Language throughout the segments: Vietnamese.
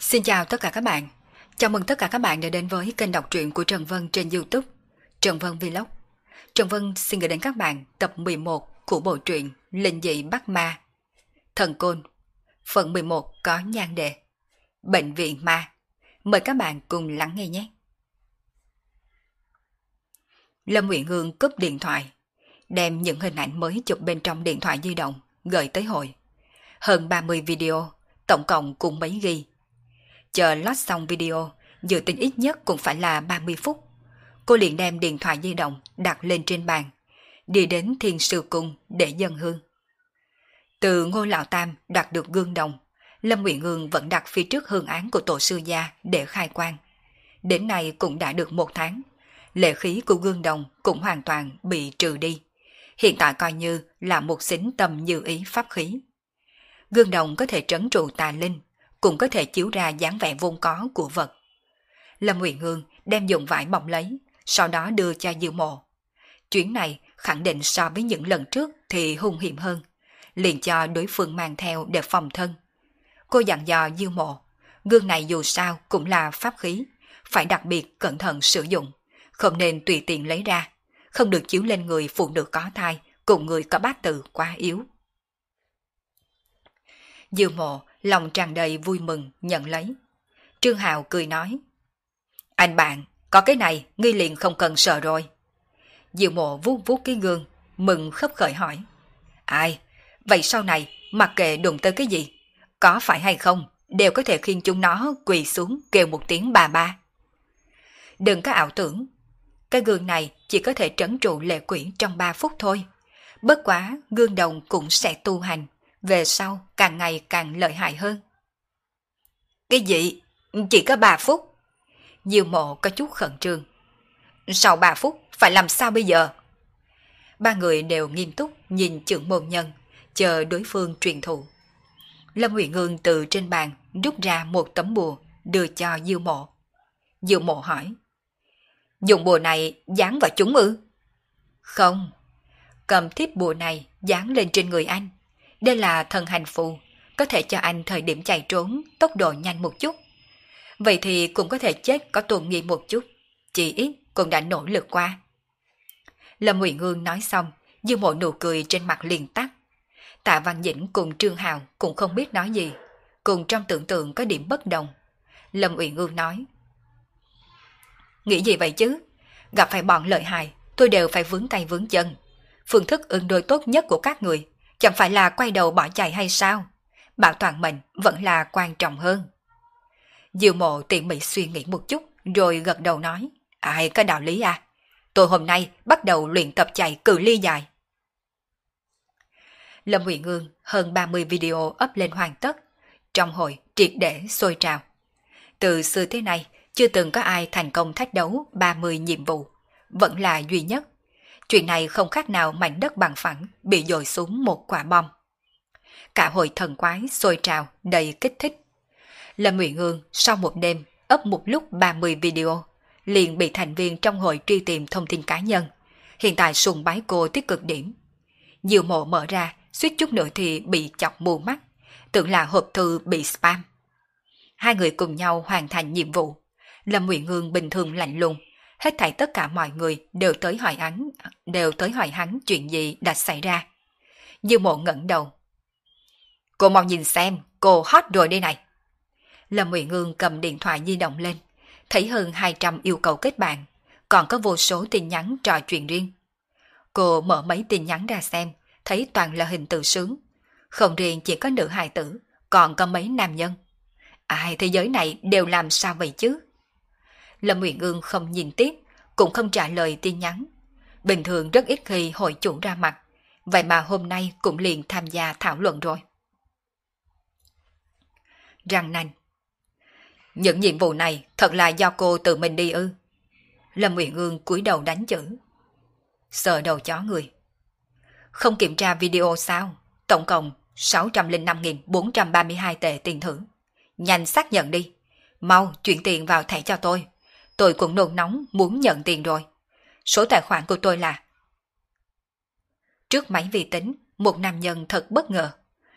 Xin chào tất cả các bạn. Chào mừng tất cả các bạn đã đến với kênh đọc truyện của Trần Vân trên YouTube, Trần Vân Vlog. Trần Vân xin gửi đến các bạn tập 11 của bộ truyện Linh dị bắt ma, Thần Côn, phần 11 có nhan đề Bệnh viện ma. Mời các bạn cùng lắng nghe nhé. Lâm Uyển Hương cúp điện thoại, đem những hình ảnh mới chụp bên trong điện thoại di động gửi tới hội. Hơn 30 video, tổng cộng cùng mấy ghi. Chờ lót xong video, dự tính ít nhất cũng phải là 30 phút. Cô liền đem điện thoại di động đặt lên trên bàn, đi đến Thiên Sư Cung để dâng hương. Từ Ngô Lão Tam đặt được gương đồng, Lâm Uyển Hương vẫn đặt phía trước hương án của tổ sư gia để khai quang. Đến nay cũng đã được 1 tháng, lệ khí của gương đồng cũng hoàn toàn bị trừ đi. Hiện tại coi như là một xính tâm như ý pháp khí. Gương đồng có thể trấn trụ tà linh, cũng có thể chiếu ra dáng vẻ vốn có của vật. Lâm Uyển Hương đem dùng vải bọc lấy, sau đó đưa cho Dư Mộ. Chuyến này khẳng định so với những lần trước thì hung hiểm hơn, liền cho đối phương mang theo để phòng thân. Cô dặn dò Dư Mộ, gương này dù sao cũng là pháp khí, phải đặc biệt cẩn thận sử dụng, không nên tùy tiện lấy ra, không được chiếu lên người phụ nữ có thai cùng người có bát tự quá yếu. Dư Mộ lòng tràn đầy vui mừng nhận lấy. Trương Hạo cười nói, anh bạn, có cái này ngươi liền không cần sợ rồi. Dư Mộ vuốt vuốt cái gương, mừng khấp khởi hỏi, ai, vậy sau này mặc kệ đụng tới cái gì, có phải hay không, đều có thể khiêng chúng nó quỳ xuống kêu một tiếng bà ba. Đừng có ảo tưởng, cái gương này chỉ có thể trấn trụ lệ quỷ trong 3 phút thôi. Bất quá gương đồng cũng sẽ tu hành, về sau càng ngày càng lợi hại hơn. Cái gì? Chỉ có 3 phút? Dư Mộ có chút khẩn trương. Sau 3 phút phải làm sao bây giờ? Ba người đều nghiêm túc nhìn trưởng môn nhân, chờ đối phương truyền thụ. Lâm Uyển Hương từ trên bàn rút ra một tấm bùa đưa cho Dư Mộ. Dư Mộ hỏi, dùng bùa này dán vào chúng ư? Không, cầm thiếp bùa này dán lên trên người anh. Đây là thần hành phù, có thể cho anh thời điểm chạy trốn tốc độ nhanh một chút. Vậy thì cũng có thể chết có tôn nghiêm một chút, chỉ ít cũng đã nỗ lực qua. Lâm Uyển Hương nói xong, Dư Mộ nụ cười trên mặt liền tắt. Tạ Văn Dĩnh cùng Trương Hạo cũng không biết nói gì, cùng trong tưởng tượng có điểm bất đồng. Lâm Uyển Hương nói, nghĩ gì vậy chứ? Gặp phải bọn lợi hại, tôi đều phải vướng tay vướng chân. Phương thức ứng đối tốt nhất của các người chẳng phải là quay đầu bỏ chạy hay sao? Bảo toàn mình vẫn là quan trọng hơn. Dư Mộ tỉ mỉ suy nghĩ một chút, rồi gật đầu nói, ai có đạo lý à? Tôi hôm nay bắt đầu luyện tập chạy cự ly dài. Lâm Uyển Hương hơn 30 video up lên hoàn tất, trong hội triệt để sôi trào. Từ xưa thế này, chưa từng có ai thành công thách đấu 30 nhiệm vụ, vẫn là duy nhất. Chuyện này không khác nào mảnh đất bằng phẳng bị dội xuống một quả bom. Cả hội thần quái sôi trào đầy kích thích. Lâm Uyển Hương sau một đêm up một lúc 30 video, liền bị thành viên trong hội truy tìm thông tin cá nhân. Hiện tại sùng bái cô tới cực điểm. Dư Mộ mở ra, suýt chút nữa thì bị chọc mù mắt, tưởng là hộp thư bị spam. Hai người cùng nhau hoàn thành nhiệm vụ. Lâm Uyển Hương bình thường lạnh lùng, hết thảy tất cả mọi người đều tới hỏi hắn chuyện gì đã xảy ra. Dư Mộ ngẩng đầu. Cô mau nhìn xem, cô hot rồi đây này. Lâm Uyển Hương cầm điện thoại di động lên, thấy hơn 200 yêu cầu kết bạn, còn có vô số tin nhắn trò chuyện riêng. Cô mở mấy tin nhắn ra xem, thấy toàn là hình tự sướng. Không riêng chỉ có nữ hài tử, còn có mấy nam nhân. Ai thế giới này đều làm sao vậy chứ? Lâm Uyển Hương không nhìn tiếp, cũng không trả lời tin nhắn. Bình thường rất ít khi hội chủ ra mặt, vậy mà hôm nay cũng liền tham gia thảo luận rồi. Răng nanh. Những nhiệm vụ này thật là do cô tự mình đi ư? Lâm Uyển Hương cúi đầu đánh chữ. Sờ đầu chó người. Không kiểm tra video sao? Tổng cộng 605.432 tệ tiền thưởng. Nhanh xác nhận đi. Mau chuyển tiền vào thẻ cho tôi. Tôi cũng nôn nóng muốn nhận tiền rồi. Số tài khoản của tôi là... Trước máy vi tính, một nam nhân thật bất ngờ.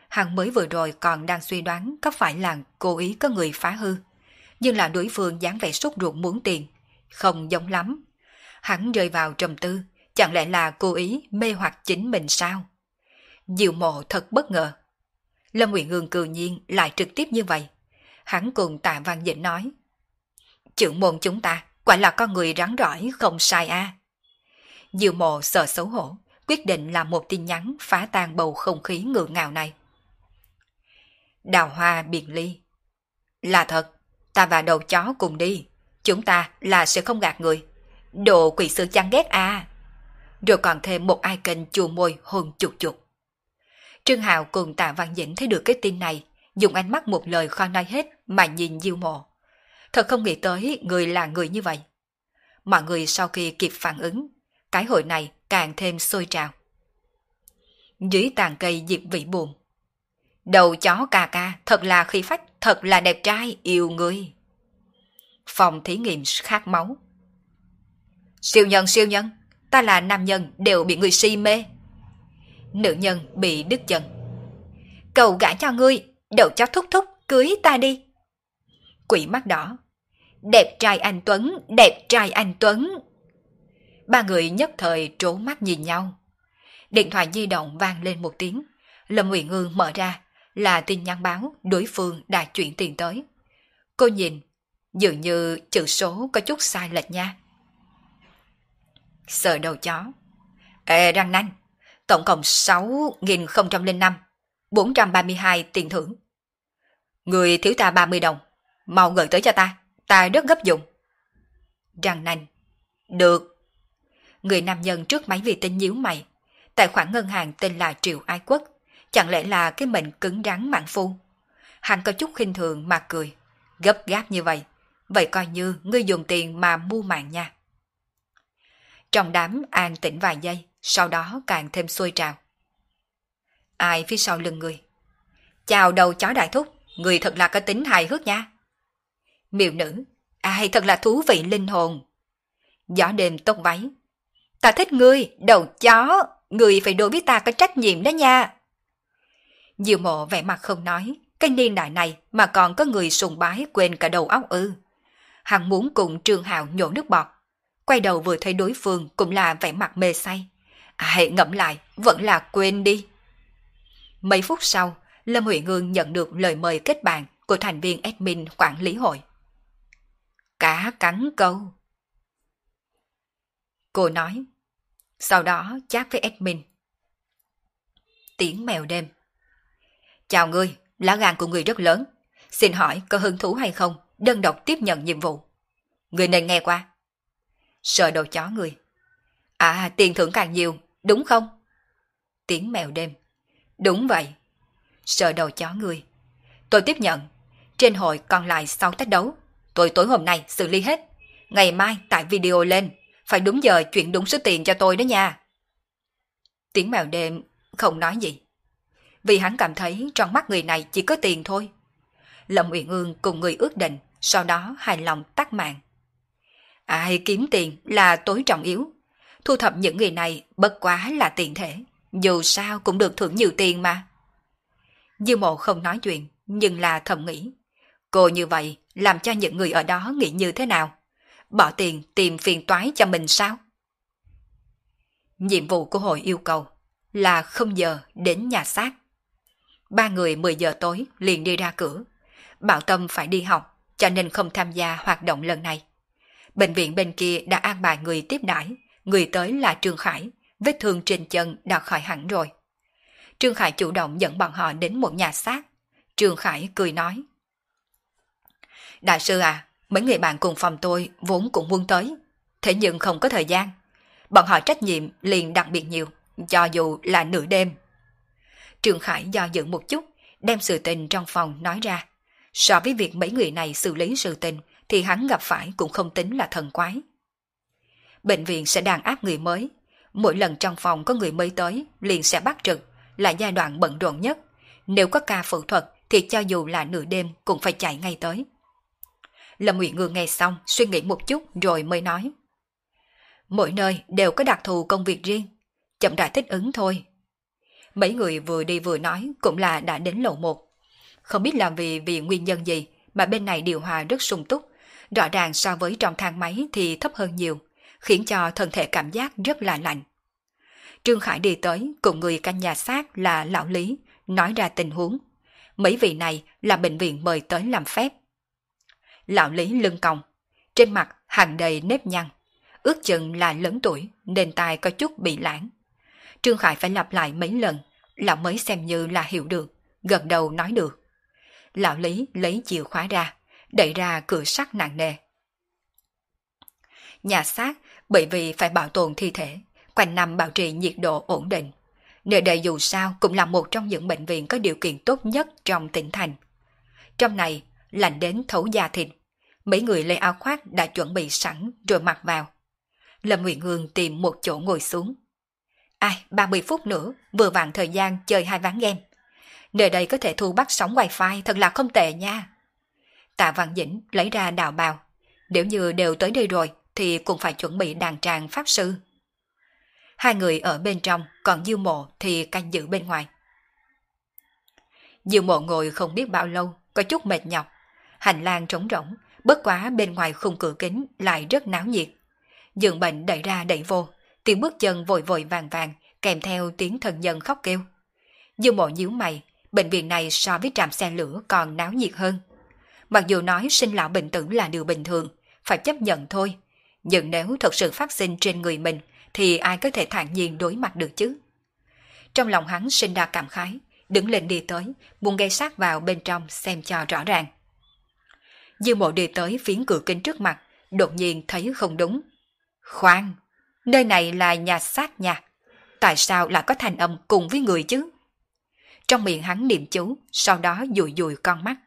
Hắn mới vừa rồi còn đang suy đoán có phải là cố ý có người phá hư. Nhưng là đối phương dáng vẻ sốt ruột muốn tiền. Không giống lắm. Hắn rơi vào trầm tư, chẳng lẽ là cố ý mê hoặc chính mình sao? Diệu Mộ thật bất ngờ. Lâm Uyển Ương cư nhiên lại trực tiếp như vậy. Hắn cùng Tạ Văn Dĩnh nói. Trưởng môn chúng ta, quả là con người rắn rỏi không sai a. Diệu Mộ sợ xấu hổ, quyết định làm một tin nhắn phá tan bầu không khí ngượng ngào này. Đào hoa biệt ly. Là thật, ta và đầu chó cùng đi. Chúng ta là sẽ không gạt người. Đồ quỷ sư chán ghét à. Rồi còn thêm một icon chù môi hôn chuột chuột. Trương Hạo cùng Tạ Văn Dĩnh thấy được cái tin này, dùng ánh mắt một lời khó nói hết mà nhìn Diêu Mộ. Thật không nghĩ tới người là người như vậy. Mọi người sau khi kịp phản ứng, cái hội này càng thêm sôi trào. Dưới tàn cây Diệp Vĩ buồn. Đầu chó cà ca thật là khí phách, thật là đẹp trai, yêu người. Phòng thí nghiệm khát máu. Siêu nhân, ta là nam nhân đều bị người si mê. Nữ nhân bị đứt chân. Cầu gả cho ngươi, đầu chó thúc thúc, cưới ta đi. Quỷ mắt đỏ. Đẹp trai anh Tuấn, đẹp trai anh Tuấn. Ba người nhất thời trố mắt nhìn nhau. Điện thoại di động vang lên một tiếng. Lâm Uyển Ương mở ra, là tin nhắn báo đối phương đã chuyển tiền tới. Cô nhìn, dường như chữ số có chút sai lệch nha. Sợ đầu chó. Ê răng nanh, tổng cộng 6.005, 432 tiền thưởng. Người thiếu ta 30 đồng, mau gửi tới cho ta rất gấp dụng. Răng nanh. Được. Người nam nhân trước máy vi tính nhíu mày. Tài khoản ngân hàng tên là Triệu Ái Quốc. Chẳng lẽ là cái mệnh cứng rắn mãn phu? Hắn có chút khinh thường mà cười. Gấp gáp như vậy. Vậy coi như ngươi dùng tiền mà mua mạng nha. Trong đám an tĩnh vài giây, sau đó càng thêm sôi trào. Ai phía sau lưng người? Chào đầu chó đại thúc, người thật là có tính hài hước nha. Miêu nữ, ai thật là thú vị linh hồn. Gió đêm tóc váy. Ta thích ngươi, đầu chó, ngươi phải đối với ta có trách nhiệm đó nha. Diệu Mộ vẻ mặt không nói, cái niên đại này mà còn có người sùng bái quên cả đầu óc ư. Hắn muốn cùng Trương Hạo nhổ nước bọt. Quay đầu vừa thấy đối phương cũng là vẻ mặt mê say. Ai ngẫm lại, vẫn là quên đi. Mấy phút sau, Lâm Uyển Ương nhận được lời mời kết bạn của thành viên admin quản lý hội. Cá cắn câu. Cô nói. Sau đó chat với admin. Tiếng mèo đêm. Chào ngươi, lá gan của ngươi rất lớn. Xin hỏi có hứng thú hay không đơn độc tiếp nhận nhiệm vụ? Ngươi nên nghe qua. Sợ đầu chó người. À, tiền thưởng càng nhiều, đúng không? Tiếng mèo đêm. Đúng vậy. Sợ đầu chó người. Tôi tiếp nhận. Trên hội còn lại 6 tách đấu. Tôi tối hôm nay xử lý hết. Ngày mai tải video lên. Phải đúng giờ chuyển đúng số tiền cho tôi đó nha. Tiếng mèo đêm không nói gì. Vì hắn cảm thấy trong mắt người này chỉ có tiền thôi. Lâm Uyển Ương cùng người ước định, sau đó hài lòng tắt mạng. Ai kiếm tiền là tối trọng yếu. Thu thập những người này bất quá là tiền thể. Dù sao cũng được thưởng nhiều tiền mà. Dư Mộ không nói chuyện, nhưng là thầm nghĩ. Cô như vậy làm cho những người ở đó nghĩ như thế nào? Bỏ tiền tìm phiền toái cho mình sao? Nhiệm vụ của hội yêu cầu là 0 giờ đến nhà xác. 3 người 10 giờ tối liền đi ra cửa. Bảo Tâm phải đi học, cho nên không tham gia hoạt động lần này. Bệnh viện bên kia đã an bài người tiếp đãi, người tới là Trương Khải, vết thương trên chân đã khỏi hẳn rồi. Trương Khải chủ động dẫn bọn họ đến một nhà xác. Trương Khải cười nói. Đại sư à, mấy người bạn cùng phòng tôi vốn cũng muốn tới, thế nhưng không có thời gian. Bọn họ trách nhiệm liền đặc biệt nhiều, cho dù là nửa đêm. Trương Khải do dự một chút, đem sự tình trong phòng nói ra. So với việc mấy người này xử lý sự tình, thì hắn gặp phải cũng không tính là thần quái. Bệnh viện sẽ đàn áp người mới. Mỗi lần trong phòng có người mới tới, liền sẽ bắt trực, là giai đoạn bận rộn nhất. Nếu có ca phẫu thuật, thì cho dù là nửa đêm cũng phải chạy ngay tới. Lâm Uyển Ương nghe xong, suy nghĩ một chút rồi mới nói. Mỗi nơi đều có đặc thù công việc riêng, chậm rãi thích ứng thôi. Mấy người vừa đi vừa nói cũng là đã đến lầu 1. Không biết là vì nguyên nhân gì mà bên này điều hòa rất sung túc, rõ ràng so với trong thang máy thì thấp hơn nhiều, khiến cho thân thể cảm giác rất là lạnh. Trương Khải đi tới cùng người canh nhà xác là lão Lý, nói ra tình huống. Mấy vị này là bệnh viện mời tới làm phép. Lão Lý lưng còng, trên mặt hằn đầy nếp nhăn, ước chừng là lớn tuổi nên tai có chút bị lãng. Trương Khải phải lặp lại mấy lần, lão mới xem như là hiểu được, gật đầu nói được. Lão Lý lấy chìa khóa ra, đẩy ra cửa sắt nặng nề. Nhà xác bởi vì phải bảo tồn thi thể, quanh năm bảo trì nhiệt độ ổn định. Nơi đây dù sao cũng là một trong những bệnh viện có điều kiện tốt nhất trong tỉnh thành. Trong này, lạnh đến thấu da thịt. Mấy người lấy áo khoác đã chuẩn bị sẵn rồi mặc vào. Lâm Nguyện Hương tìm một chỗ ngồi xuống. 30 phút nữa, vừa vặn thời gian chơi 2 ván game. Nơi đây có thể thu bắt sóng wifi, thật là không tệ nha. Tạ Văn Dĩnh lấy ra đạo bào. Nếu như đều tới đây rồi, thì cũng phải chuẩn bị đàn tràng pháp sư. Hai người ở bên trong, còn Diêu Mộ thì canh giữ bên ngoài. Diêu Mộ ngồi không biết bao lâu, có chút mệt nhọc. Hành lang trống rỗng, bất quá bên ngoài khung cửa kính lại rất náo nhiệt. Giường bệnh đẩy ra đẩy vô, tiếng bước chân vội vội vàng vàng, kèm theo tiếng thân nhân khóc kêu. Diêu Mộ nhíu mày, bệnh viện này so với trạm xe lửa còn náo nhiệt hơn. Mặc dù nói sinh lão bệnh tử là điều bình thường, phải chấp nhận thôi. Nhưng nếu thật sự phát sinh trên người mình, thì ai có thể thản nhiên đối mặt được chứ? Trong lòng hắn sinh ra cảm khái, đứng lên đi tới, muốn gây sát vào bên trong xem cho rõ ràng. Diêu Mộ đi tới phiến cửa kính trước mặt, đột nhiên thấy không đúng. Khoan, nơi này là nhà xác nha. Tại sao lại có thanh âm cùng với người chứ? Trong miệng hắn niệm chú, sau đó dụi dụi con mắt.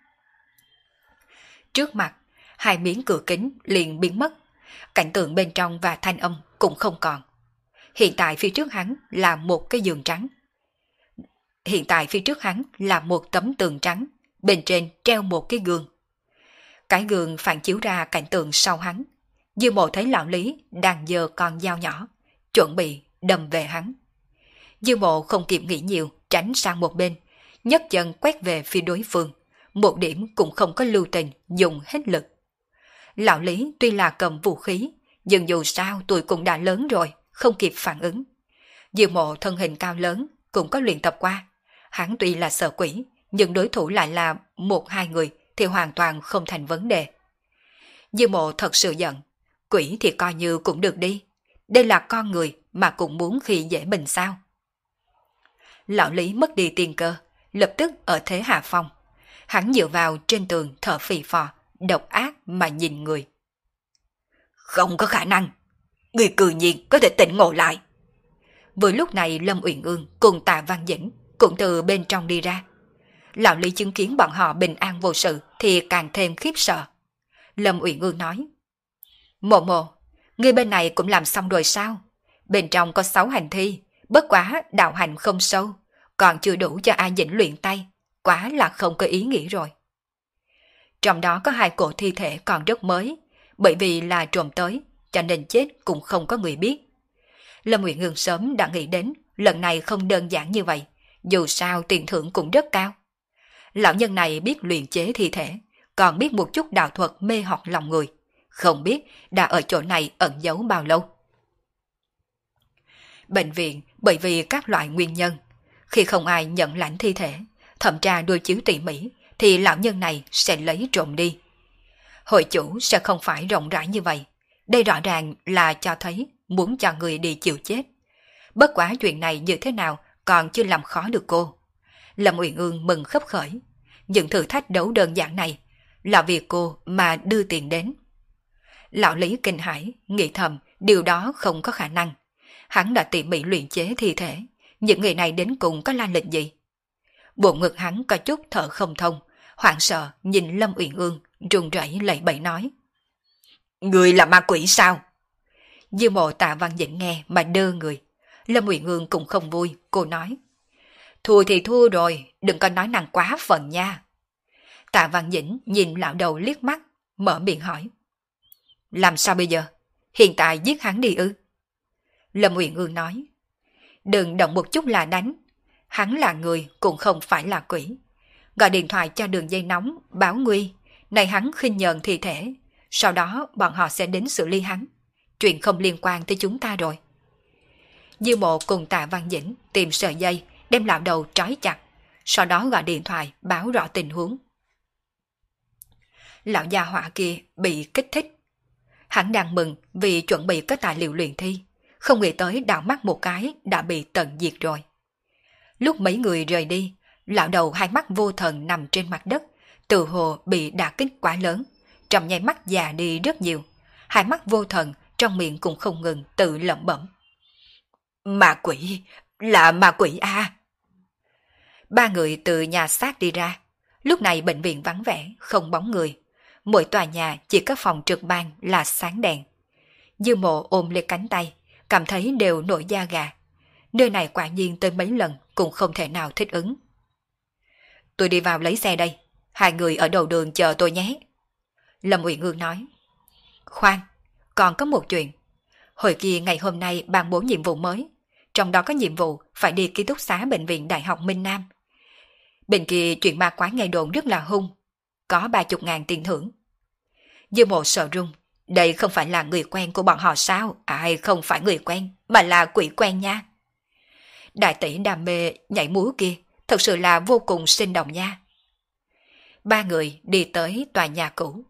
Trước mặt, hai miếng cửa kính liền biến mất. Cảnh tượng bên trong và thanh âm cũng không còn. Hiện tại phía trước hắn là một cái giường trắng. Hiện tại phía trước hắn là một tấm tường trắng, bên trên treo một cái gương. Cái gương phản chiếu ra cảnh tượng sau hắn. Diêu Mộ thấy lão Lý đang giơ con dao nhỏ, chuẩn bị đâm về hắn. Diêu Mộ không kịp nghĩ nhiều, tránh sang một bên, nhấc chân quét về phía đối phương, một điểm cũng không có lưu tình, dùng hết lực. Lão Lý tuy là cầm vũ khí, nhưng dù sao tuổi cũng đã lớn rồi, không kịp phản ứng. Diêu Mộ thân hình cao lớn, cũng có luyện tập qua. Hắn tuy là sợ quỷ, nhưng đối thủ lại là 1-2 người thì hoàn toàn không thành vấn đề. Diêu Mộ thật sự giận, quỷ thì coi như cũng được đi. Đây là con người mà cũng muốn khi dễ mình sao? Lão Lý mất đi tiền cơ, lập tức ở thế hạ phong. Hắn dựa vào trên tường thở phì phò, độc ác mà nhìn người. Không có khả năng, người cư nhiên có thể tỉnh ngộ lại. Vừa lúc này Lâm Uyển Ương cùng Tạ Văn Dĩnh cũng từ bên trong đi ra. Lão Lý chứng kiến bọn họ bình an vô sự thì càng thêm khiếp sợ. Lâm Uyển Ương nói: Mộ Mộ, người bên này cũng làm xong rồi sao? Bên trong có 6 hành thi, bất quá đạo hành không sâu, còn chưa đủ cho A Dĩnh luyện tay, quá là không có ý nghĩ rồi. Trong đó có 2 cổ thi thể còn rất mới, bởi vì là trộm tới, cho nên chết cũng không có người biết. Lâm Uyển Ương sớm đã nghĩ đến lần này không đơn giản như vậy, dù sao tiền thưởng cũng rất cao. Lão nhân này biết luyện chế thi thể, còn biết một chút đạo thuật mê hoặc lòng người, không biết đã ở chỗ này ẩn giấu bao lâu. Bệnh viện bởi vì các loại nguyên nhân, khi không ai nhận lãnh thi thể, thẩm tra đối chiếu tỉ mỉ, thì lão nhân này sẽ lấy trộm đi. Hội chủ sẽ không phải rộng rãi như vậy, đây rõ ràng là cho thấy muốn cho người đi chịu chết. Bất quá chuyện này như thế nào còn chưa làm khó được cô. Lâm Uyển Ương mừng khấp khởi, những thử thách đấu đơn giản này là vì cô mà đưa tiền đến. Lão Lý kinh hãi, nghĩ thầm điều đó không có khả năng. Hắn đã tỉ mỉ luyện chế thi thể, những người này đến cùng có lai lịch gì? Bụng ngực hắn có chút thở không thông, hoảng sợ nhìn Lâm Uyển Ương, run rẩy lẩy bẩy nói: Người là ma quỷ sao? Diêu Mộ Tạ Văn Dĩnh nghe mà đơ người. Lâm Uyển Ương cũng không vui, cô nói: Thua thì thua rồi, đừng có nói năng quá phần nha. Tạ Văn Dĩnh nhìn lão đầu liếc mắt, mở miệng hỏi: Làm sao bây giờ? Hiện tại giết hắn đi ư? Lâm Uyển Ương nói: Đừng động một chút là đánh. hắn là người cũng không phải là quỷ. Gọi điện thoại cho đường dây nóng, báo nguy, này hắn khinh nhờn thi thể, sau đó bọn họ sẽ đến xử lý hắn. Chuyện không liên quan tới chúng ta rồi. Diêu Mộ cùng Tạ Văn Dĩnh tìm sợi dây, đem lão đầu trói chặt, sau đó gọi điện thoại báo rõ tình huống. Lão gia hỏa kia bị kích thích. Hắn đang mừng vì chuẩn bị các tài liệu luyện thi, không nghĩ tới đảo mắt một cái đã bị tận diệt rồi. Lúc mấy người rời đi, lão đầu hai mắt vô thần nằm trên mặt đất, tự hồ bị đả kích quá lớn, trong nháy mắt già đi rất nhiều, hai mắt vô thần, trong miệng cũng không ngừng tự lẩm bẩm. Ma quỷ, là ma quỷ a. Ba người từ nhà xác đi ra, lúc này bệnh viện vắng vẻ, không bóng người. Mỗi tòa nhà chỉ có phòng trực ban là sáng đèn. Dư Mộ ôm lấy cánh tay, cảm thấy đều nổi da gà. Nơi này quả nhiên tới mấy lần cũng không thể nào thích ứng. Tôi đi vào lấy xe đây, hai người ở đầu đường chờ tôi nhé. Lâm Uyển Ương nói. Khoan, còn có một chuyện. Hồi kia ngày hôm nay ban bố nhiệm vụ mới, trong đó có nhiệm vụ phải đi ký túc xá bệnh viện Đại học Minh Nam. Bên kia chuyện ma quái nghe đồn rất là hung, có 30.000 tiền thưởng. Dư Mộ sợ run, đây không phải là người quen của bọn họ sao? Ai không phải người quen, mà là quỷ quen nha. Đại tỷ đam mê nhảy múa kia, thật sự là vô cùng sinh động nha. Ba người đi tới tòa nhà cũ.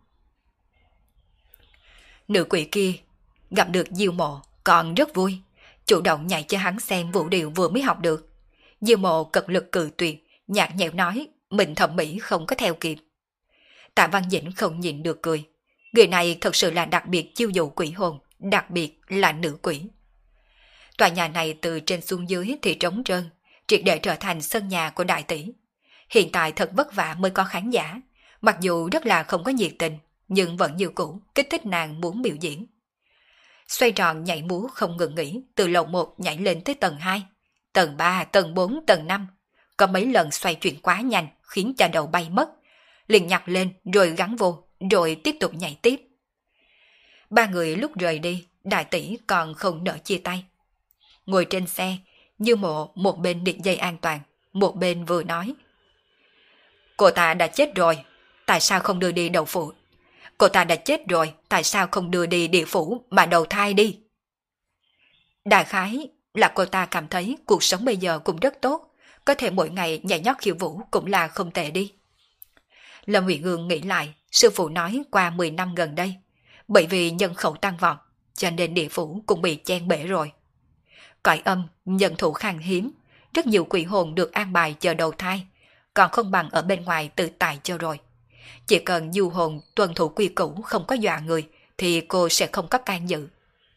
Nữ quỷ kia gặp được Diêu Mộ còn rất vui, chủ động nhảy cho hắn xem vũ điệu vừa mới học được. Diêu Mộ cật lực cự tuyệt, nhạt nhẽo nói mình thẩm mỹ không có theo kịp. Tạ Văn Dĩnh không nhịn được cười. Người này thật sự là đặc biệt chiêu dụ quỷ hồn, đặc biệt là nữ quỷ. Tòa nhà này từ trên xuống dưới thì trống trơn, triệt để trở thành sân nhà của đại tỷ. Hiện tại thật vất vả mới có khán giả, mặc dù rất là không có nhiệt tình, nhưng vẫn như cũ kích thích nàng muốn biểu diễn. Xoay tròn nhảy múa không ngừng nghỉ, từ lầu 1 nhảy lên tới tầng 2, tầng 3, tầng 4, tầng 5. Có mấy lần xoay chuyển quá nhanh khiến cho đầu bay mất, liền nhặt lên rồi gắn vô, rồi tiếp tục nhảy tiếp. Ba người lúc rời đi, đại tỷ còn không nỡ chia tay. Ngồi trên xe, Như Mộ một bên định dây an toàn, một bên vừa nói. Cô ta đã chết rồi, tại sao không đưa đi đậu phủ? Cô ta đã chết rồi, tại sao không đưa đi địa phủ mà đầu thai đi? Đại khái là cô ta cảm thấy cuộc sống bây giờ cũng rất tốt, có thể mỗi ngày nhảy nhót khiêu vũ cũng là không tệ đi. Lâm Uyển Ương nghĩ lại, sư phụ nói qua 10 năm gần đây, bởi vì nhân khẩu tăng vọt, cho nên địa phủ cũng bị chen bể rồi. Cõi âm, nhân thủ khan hiếm, rất nhiều quỷ hồn được an bài chờ đầu thai, còn không bằng ở bên ngoài tự tại cho rồi. Chỉ cần du hồn tuân thủ quy củ không có dọa người, thì cô sẽ không có can dự.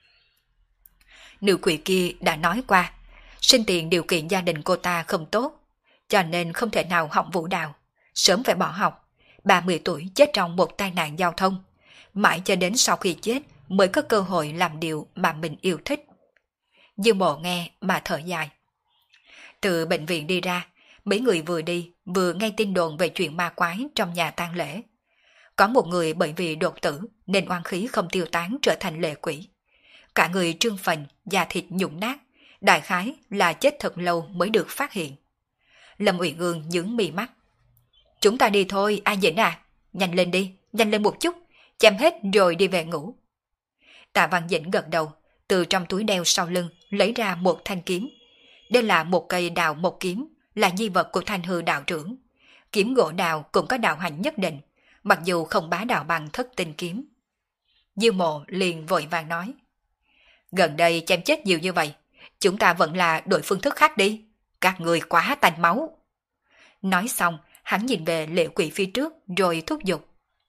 Nữ quỷ kia đã nói qua, sinh tiền điều kiện gia đình cô ta không tốt, cho nên không thể nào học vũ đạo, sớm phải bỏ học. 30 tuổi chết trong một tai nạn giao thông, mãi cho đến sau khi chết mới có cơ hội làm điều mà mình yêu thích. Dư Mộ nghe mà thở dài. Từ bệnh viện đi ra, mấy người vừa đi vừa nghe tin đồn về chuyện ma quái trong nhà tang lễ. Có một người bởi vì đột tử nên oan khí không tiêu tán trở thành lệ quỷ. Cả người trương phình, da thịt nhũn nát, đại khái là chết thật lâu mới được phát hiện. Lâm Uyển Ương nhướng mi mắt. Chúng ta đi thôi, A Dĩnh à, nhanh lên đi, nhanh lên một chút, chém hết rồi đi về ngủ. Tạ Văn Dĩnh gật đầu, từ trong túi đeo sau lưng lấy ra một thanh kiếm. Đây là một cây đào một kiếm, là di vật của Thanh Hư đạo trưởng. Kiếm gỗ đào cũng có đạo hành nhất định, mặc dù không bá đạo bằng Thất Tinh kiếm. Diêu Mộ liền vội vàng nói. Gần đây chém chết nhiều như vậy, chúng ta vẫn là đổi phương thức khác đi, các người quá tanh máu. Nói xong, hắn nhìn về lệ quỷ phía trước rồi thúc giục.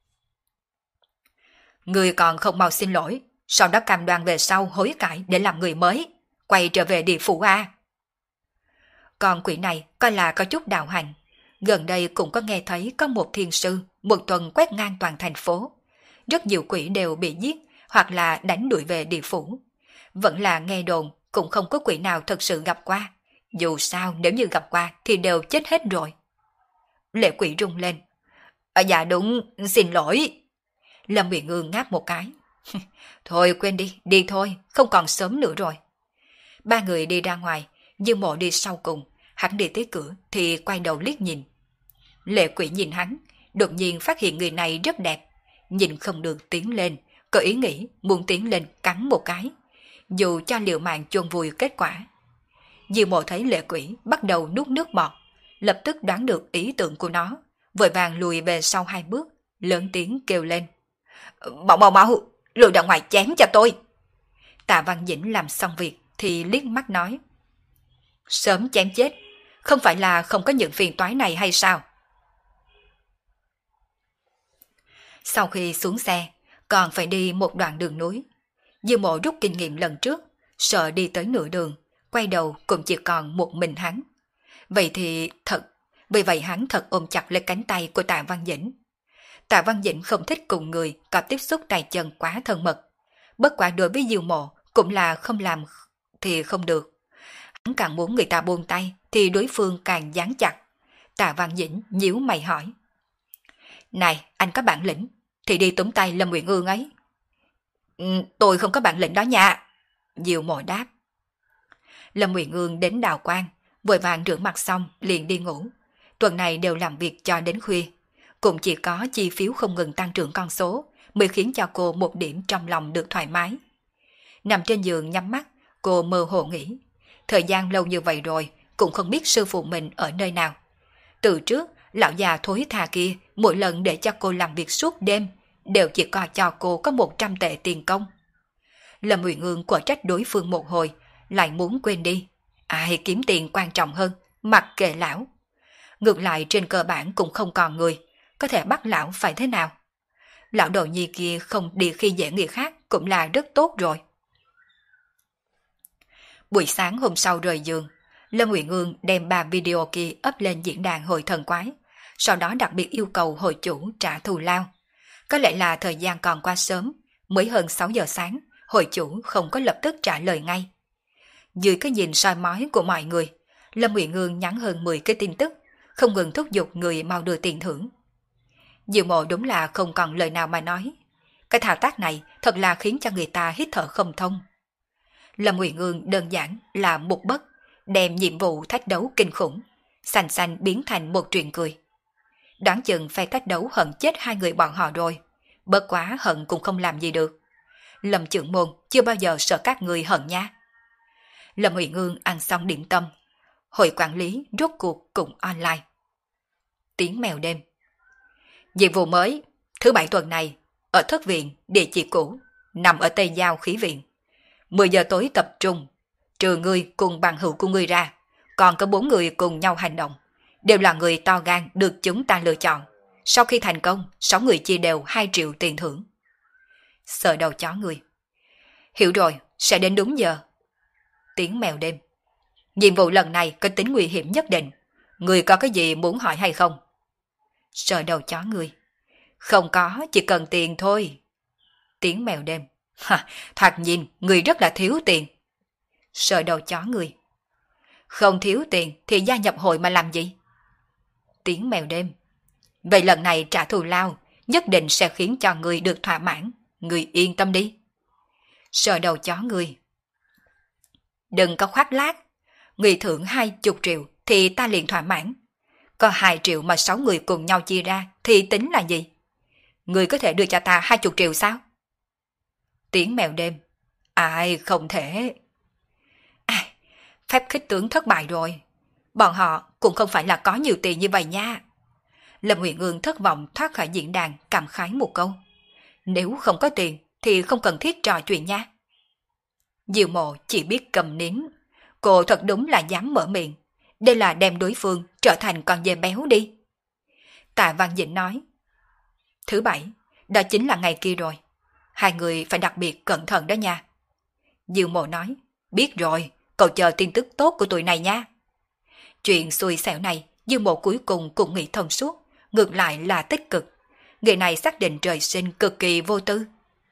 Người còn không mau xin lỗi, sau đó cam đoan về sau hối cải để làm người mới, quay trở về địa phủ A. Còn quỷ này coi là có chút đạo hành, gần đây cũng có nghe thấy có một thiên sư một tuần quét ngang toàn thành phố. Rất nhiều quỷ đều bị giết hoặc là đánh đuổi về địa phủ. Vẫn là nghe đồn, cũng không có quỷ nào thật sự gặp qua. Dù sao nếu như gặp qua thì đều chết hết rồi. Lệ quỷ rung lên. Dạ đúng, xin lỗi. Lâm Uyển Ương ngáp một cái. Thôi quên đi, đi thôi, không còn sớm nữa rồi. Ba người đi ra ngoài, Dư Mộ đi sau cùng, Hắn đi tới cửa thì quay đầu liếc nhìn. Lệ quỷ nhìn hắn, đột nhiên phát hiện người này rất đẹp. Nhìn không được tiến lên, có ý nghĩ muốn tiến lên cắn một cái. Dù cho liều mạng chôn vùi kết quả. Diêu Mộ thấy lệ quỷ bắt đầu nuốt nước bọt, lập tức đoán được ý tưởng của nó, vội vàng lùi về sau 2 bước, lớn tiếng kêu lên. Mau, lùi ra ngoài chém cho tôi. Tạ Văn Dĩnh làm xong việc thì liếc mắt nói. Sớm chém chết, không phải là không có những phiền toái này hay sao? Sau khi xuống xe, còn phải đi một đoạn đường núi. Diêu Mộ rút kinh nghiệm lần trước, sợ đi tới nửa đường, quay đầu cũng chỉ còn một mình hắn. Vì vậy hắn thật ôm chặt lấy cánh tay của Tạ Văn Dĩnh. Tạ Văn Dĩnh không thích cùng người có tiếp xúc tay chân quá thân mật. Bất quả đối với Diêu Mộ cũng là không làm thì không được. Hắn càng muốn người ta buông tay thì đối phương càng dán chặt. Tạ Văn Dĩnh nhíu mày hỏi. Này, anh có bản lĩnh thì đi túm tay Lâm Uyển Ương ấy. Tôi không có bản lĩnh đó nha. Diêu Mộ đáp. Lâm Uyển Ương đến đào quang, vội vàng rửa mặt xong liền đi ngủ. Tuần này đều làm việc cho đến khuya. Cũng chỉ có chi phiếu không ngừng tăng trưởng con số mới khiến cho cô một điểm trong lòng được thoải mái. Nằm trên giường nhắm mắt, cô mơ hồ nghĩ. Thời gian lâu như vậy rồi, cũng không biết sư phụ mình ở nơi nào. Từ trước, lão già thối tha kia mỗi lần để cho cô làm việc suốt đêm, đều chỉ coi cho cô có 100 tệ tiền công. Lâm Uyển Ương quả trách đối phương một hồi, lại muốn quên đi. Ai kiếm tiền quan trọng hơn, mặc kệ lão. Ngược lại trên cơ bản cũng không còn người, có thể bắt lão phải thế nào. Lão đầu nhi kia không đi khi dễ người khác cũng là rất tốt rồi. Buổi sáng hôm sau rời giường, Lâm Uyển Ương đem 3 video kia up lên diễn đàn hội thần quái, sau đó đặc biệt yêu cầu hội chủ trả thù lao. Có lẽ là thời gian còn quá sớm, mới hơn 6 giờ sáng, hội chủ không có lập tức trả lời ngay. Dưới cái nhìn soi mói của mọi người, Lâm Uyển Ương nhắn hơn 10 cái tin tức, không ngừng thúc giục người mau đưa tiền thưởng. Diêu Mộ đúng là không còn lời nào mà nói. Cái thao tác này thật là khiến cho người ta hít thở không thông. Lâm Uyển Ương đơn giản là một bất, đem nhiệm vụ thách đấu kinh khủng, sành sanh biến thành một chuyện cười. Đoán chừng phe thách đấu hận chết 2 người bọn họ rồi, bất quá hận cũng không làm gì được. Lâm trưởng môn chưa bao giờ sợ các người hận nha. Lâm Uyển Ương ăn xong điểm tâm, hội quản lý rốt cuộc cũng online. Tiếng mèo đêm. Nhiệm vụ mới, thứ 7 tuần này, ở thất viện, địa chỉ cũ, nằm ở Tây Giao khí viện. 10 giờ tối tập trung, trừ ngươi cùng bằng hữu của ngươi ra, còn có 4 người cùng nhau hành động. Đều là người to gan được chúng ta lựa chọn. Sau khi thành công, 6 người chia đều 2 triệu tiền thưởng. Sợ đầu chó người. Hiểu rồi, sẽ đến đúng giờ. Tiếng mèo đêm. Nhiệm vụ lần này có tính nguy hiểm nhất định. Người có cái gì muốn hỏi hay không? Sợ đầu chó người. Không có, chỉ cần tiền thôi. Tiếng mèo đêm. Thoạt nhìn, người rất là thiếu tiền. Sợ đầu chó người. Không thiếu tiền thì gia nhập hội mà làm gì? Tiếng mèo đêm. Vậy lần này trả thù lao nhất định sẽ khiến cho người được thỏa mãn. Người yên tâm đi. Sợ đầu chó người. Đừng có khoác lác. Người thưởng 20 triệu thì ta liền thỏa mãn. Có 2 triệu mà 6 người cùng nhau chia ra thì tính là gì? Người có thể đưa cho ta 20 triệu sao? Tiếng mèo đêm. Ai không thể. Phép khích tướng thất bại rồi. Bọn họ cũng không phải là có nhiều tiền như vậy nha. Lâm Uyển Ương thất vọng thoát khỏi diễn đàn cảm khái một câu. Nếu không có tiền thì không cần thiết trò chuyện nha. Diêu Mộ chỉ biết cầm nín. Cô thật đúng là dám mở miệng. Đây là đem đối phương trở thành con dê béo đi. Tạ Văn Dĩnh nói. Thứ 7, đó chính là ngày kia rồi. 2 người phải đặc biệt cẩn thận đó nha. Diêu Mộ nói. Biết rồi, cậu chờ tin tức tốt của tụi này nha. Chuyện xui xẻo này, Diêu Mộ cuối cùng cũng nghĩ thông suốt, ngược lại là tích cực. Người này xác định trời sinh cực kỳ vô tư.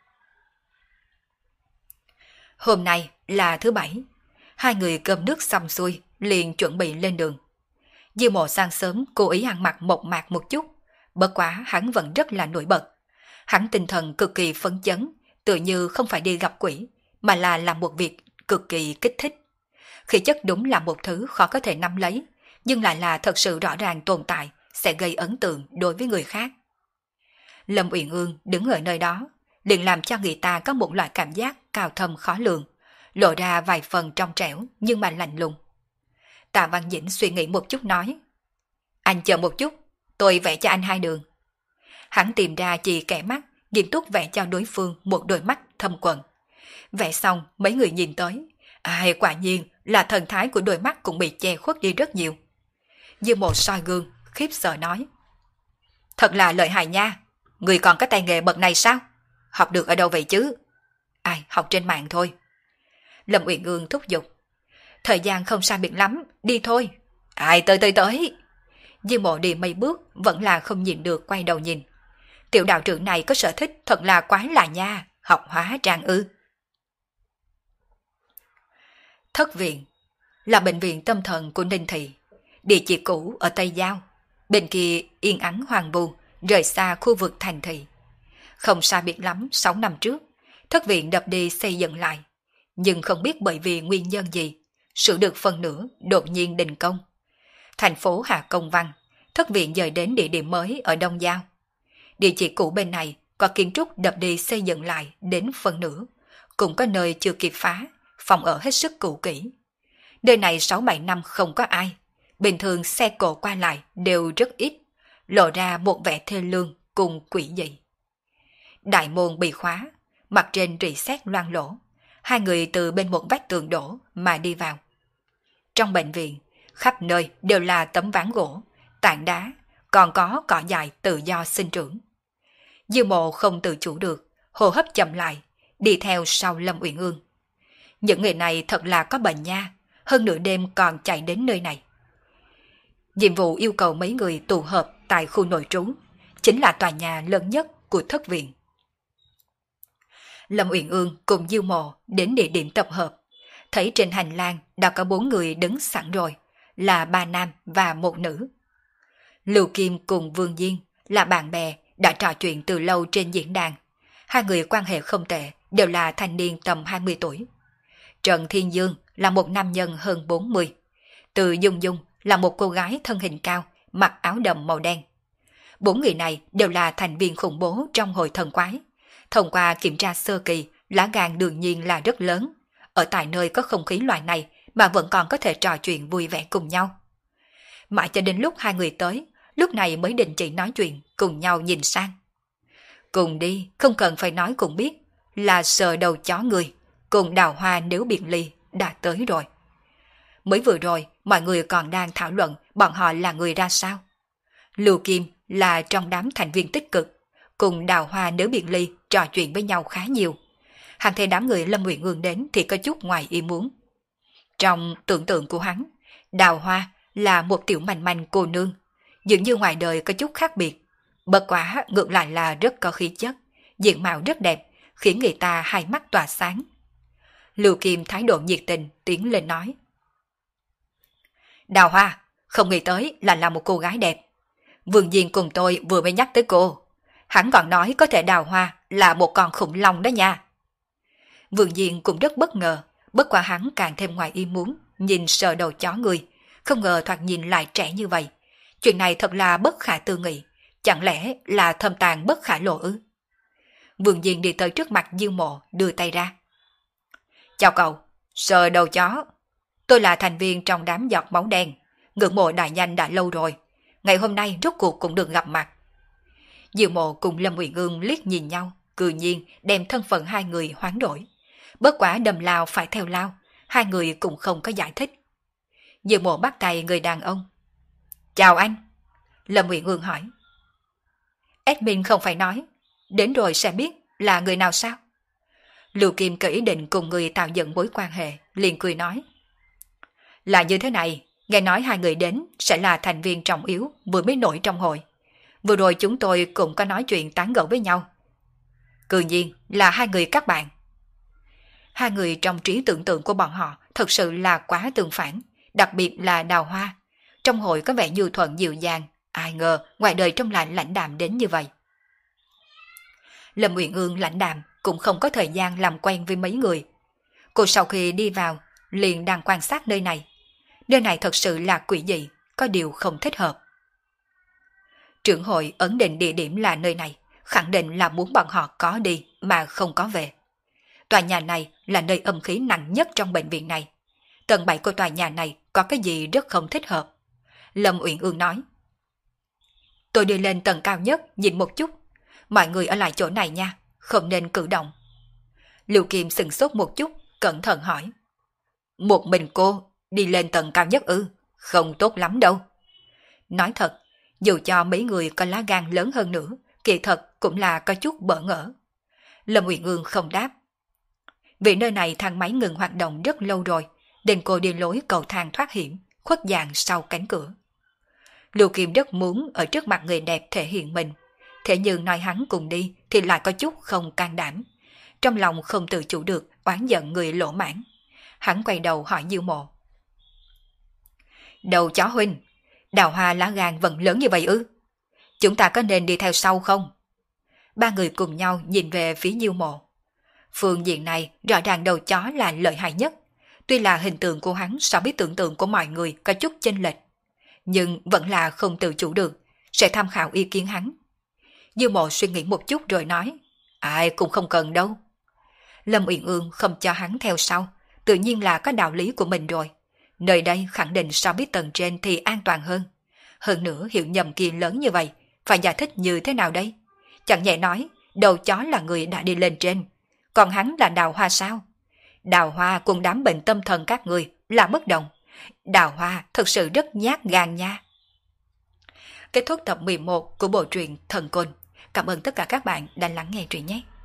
Hôm nay là thứ 7. 2 người cơm nước xong xuôi, liền chuẩn bị lên đường. Diêu Mộ sáng sớm cố ý ăn mặc mộc mạc một chút, bất quá hắn vẫn rất là nổi bật. Hắn tinh thần cực kỳ phấn chấn, tự như không phải đi gặp quỷ, mà là làm một việc cực kỳ kích thích. Khí chất đúng là một thứ khó có thể nắm lấy, nhưng lại là thật sự rõ ràng tồn tại, sẽ gây ấn tượng đối với người khác. Lâm Uyển Ương đứng ở nơi đó, liền làm cho người ta có một loại cảm giác cao thâm khó lường, lộ ra vài phần trong trẻo nhưng mà lạnh lùng. Tạ Văn Dĩnh suy nghĩ một chút nói, anh chờ một chút, tôi vẽ cho anh 2 đường. Hắn tìm ra chỉ kẻ mắt, nghiêm túc vẽ cho đối phương một đôi mắt thâm quầng. Vẽ xong mấy người nhìn tới, quả nhiên là thần thái của đôi mắt cũng bị che khuất đi rất nhiều. Như một soi gương, khiếp sợ nói, thật là lợi hại nha, người còn có tay nghề bậc này sao? Học được ở đâu vậy chứ? Học trên mạng thôi. Lâm Uyển Ương thúc giục, thời gian không sai biệt lắm, đi thôi. Tới. Diêu Mộ đi mấy bước vẫn là không nhìn được, quay đầu nhìn. Tiểu đạo trưởng này có sở thích thật là quái lạ nha, học hóa trang ư. Thất viện là bệnh viện tâm thần của Ninh Thị, địa chỉ cũ ở Tây Giao, bên kia yên ắng hoang vu, rời xa khu vực thành thị. Không xa biệt lắm 6 năm trước, thất viện đập đi xây dựng lại, nhưng không biết bởi vì nguyên nhân gì, sửa được phần nửa đột nhiên đình công. Thành phố hạ công văn, thất viện dời đến địa điểm mới ở Đông Giao. Địa chỉ cũ bên này có kiến trúc đập đi xây dựng lại đến phần nửa, cũng có nơi chưa kịp phá, phòng ở hết sức cũ kỹ. Nơi này 6-7 năm không có ai, bình thường xe cộ qua lại đều rất ít, lộ ra một vẻ thê lương cùng quỷ dị. Đại môn bị khóa, mặt trên rỉ sét loang lỗ, 2 người từ bên một vách tường đổ mà đi vào. Trong bệnh viện, khắp nơi đều là tấm ván gỗ, tảng đá, còn có cỏ dại tự do sinh trưởng. Diêu Mộ không tự chủ được, hô hấp chậm lại, đi theo sau Lâm Uyển Ương. Những người này thật là có bệnh nha, hơn nửa đêm còn chạy đến nơi này. Nhiệm vụ yêu cầu mấy người tụ hợp tại khu nội trú, chính là tòa nhà lớn nhất của thất viện. Lâm Uyển Ương cùng Diêu Mộ đến địa điểm tập hợp, thấy trên hành lang đã có 4 người đứng sẵn rồi, là 3 nam và 1 nữ. Lưu Kim cùng Vương Diên là bạn bè đã trò chuyện từ lâu trên diễn đàn. 2 người quan hệ không tệ, đều là thanh niên tầm 20 tuổi. Trần Thiên Dương là một nam nhân hơn 40. Từ Dung Dung là một cô gái thân hình cao, mặc áo đầm màu đen. 4 người này đều là thành viên khủng bố trong hội thần quái. Thông qua kiểm tra sơ kỳ, lá gan đương nhiên là rất lớn. Ở tại nơi có không khí loại này mà vẫn còn có thể trò chuyện vui vẻ cùng nhau. Mãi cho đến lúc 2 người tới, lúc này mới đình chỉ nói chuyện, cùng nhau nhìn sang. Cùng đi, không cần phải nói cũng biết, là sờ đầu chó người, cùng Đào Hoa nếu biệt ly, đã tới rồi. Mới vừa rồi, mọi người còn đang thảo luận bọn họ là người ra sao. Lưu Kim là trong đám thành viên tích cực, cùng Đào Hoa nếu biệt ly trò chuyện với nhau khá nhiều. Hắn thấy đám người Lâm Uyển Ương đến thì có chút ngoài ý muốn. Trong tưởng tượng của hắn, Đào Hoa là một tiểu manh manh cô nương, dường như ngoài đời có chút khác biệt. Bất quá ngược lại là rất có khí chất, diện mạo rất đẹp, khiến người ta hai mắt tỏa sáng. Lưu Kim thái độ nhiệt tình tiến lên nói. Đào Hoa, không nghĩ tới là một cô gái đẹp. Vương Diên cùng tôi vừa mới nhắc tới cô. Hắn còn nói có thể Đào Hoa là một con khủng long đó nha. Vương Diên cũng rất bất ngờ, bất quá hắn càng thêm ngoài ý muốn, nhìn sờ đầu chó người, không ngờ thoạt nhìn lại trẻ như vậy. Chuyện này thật là bất khả tư nghị, chẳng lẽ là thâm tàng bất khả lộ ư? Vương Diên đi tới trước mặt Diêu Mộ, đưa tay ra. Chào cậu, sờ đầu chó. Tôi là thành viên trong đám giọt máu đen, ngưỡng mộ đại danh đã lâu rồi. Ngày hôm nay rốt cuộc cũng được gặp mặt. Diêu Mộ cùng Lâm Uyển Ương liếc nhìn nhau, cười nhiên đem thân phận 2 người hoán đổi. Bất quả đầm lao phải theo lao, 2 người cũng không có giải thích. Diêu Mộ bắt tay người đàn ông. Chào anh. Lâm Uyển Ương hỏi. Admin không phải nói, đến rồi sẽ biết là người nào sao? Lưu Kim có ý định cùng người tạo dựng mối quan hệ, liền cười nói. Là như thế này, nghe nói 2 người đến sẽ là thành viên trọng yếu vừa mới nổi trong hội. Vừa rồi chúng tôi cũng có nói chuyện tán gẫu với nhau. Tự nhiên là 2 người các bạn. 2 người trong trí tưởng tượng của bọn họ thật sự là quá tương phản, đặc biệt là Đào Hoa. Trong hội có vẻ nhu thuận dịu dàng, ai ngờ ngoài đời trong lại lãnh đạm đến như vậy. Lâm Uyển Ương lãnh đạm cũng không có thời gian làm quen với mấy người. Cô sau khi đi vào liền đang quan sát nơi này. Nơi này thật sự là quỷ dị, có điều không thích hợp. Trưởng hội ấn định địa điểm là nơi này, khẳng định là muốn bọn họ có đi mà không có về. Tòa nhà này là nơi âm khí nặng nhất trong bệnh viện này. Tầng 7 của tòa nhà này có cái gì rất không thích hợp. Lâm Uyển Ương nói. Tôi đi lên tầng cao nhất nhìn một chút. Mọi người ở lại chỗ này nha, không nên cử động. Lưu Kim sững sốt một chút, cẩn thận hỏi. Một mình cô đi lên tầng cao nhất ư? Không tốt lắm đâu. Nói thật, dù cho mấy người có lá gan lớn hơn nữa, kỳ thật cũng là có chút bỡ ngỡ. Lâm Uyển Ương không đáp. Vì nơi này thang máy ngừng hoạt động rất lâu rồi, nên cô đi lối cầu thang thoát hiểm, khuất dạng sau cánh cửa. Lưu Kim rất muốn ở trước mặt người đẹp thể hiện mình, thế nhưng nói hắn cùng đi thì lại có chút không can đảm. Trong lòng không tự chủ được, oán giận người lỗ mãn. Hắn quay đầu hỏi Diêu Mộ. Đầu chó huynh, Đào Hoa lá gan vẫn lớn như vậy ư? Chúng ta có nên đi theo sau không? Ba người cùng nhau nhìn về phía Diêu Mộ. Phương diện này rõ ràng đầu chó là lợi hại nhất. Tuy là hình tượng của hắn so với tưởng tượng của mọi người có chút chênh lệch, nhưng vẫn là không tự chủ được, sẽ tham khảo ý kiến hắn. Diêu Mộ suy nghĩ một chút rồi nói, ai cũng không cần đâu. Lâm Uyển Ương không cho hắn theo sau, tự nhiên là có đạo lý của mình rồi. Nơi đây khẳng định so với tầng trên thì an toàn hơn. Hơn nữa hiểu nhầm kia lớn như vậy, phải giải thích như thế nào đây? Chẳng nhẹ nói, đầu chó là người đã đi lên trên, còn hắn là Đào Hoa sao? Đào Hoa cùng đám bệnh tâm thần các người là bất đồng. Đào Hoa thực sự rất nhát gan nha. Kết thúc tập 11 của bộ truyện Thần Côn. Cảm ơn tất cả các bạn đã lắng nghe truyện nhé.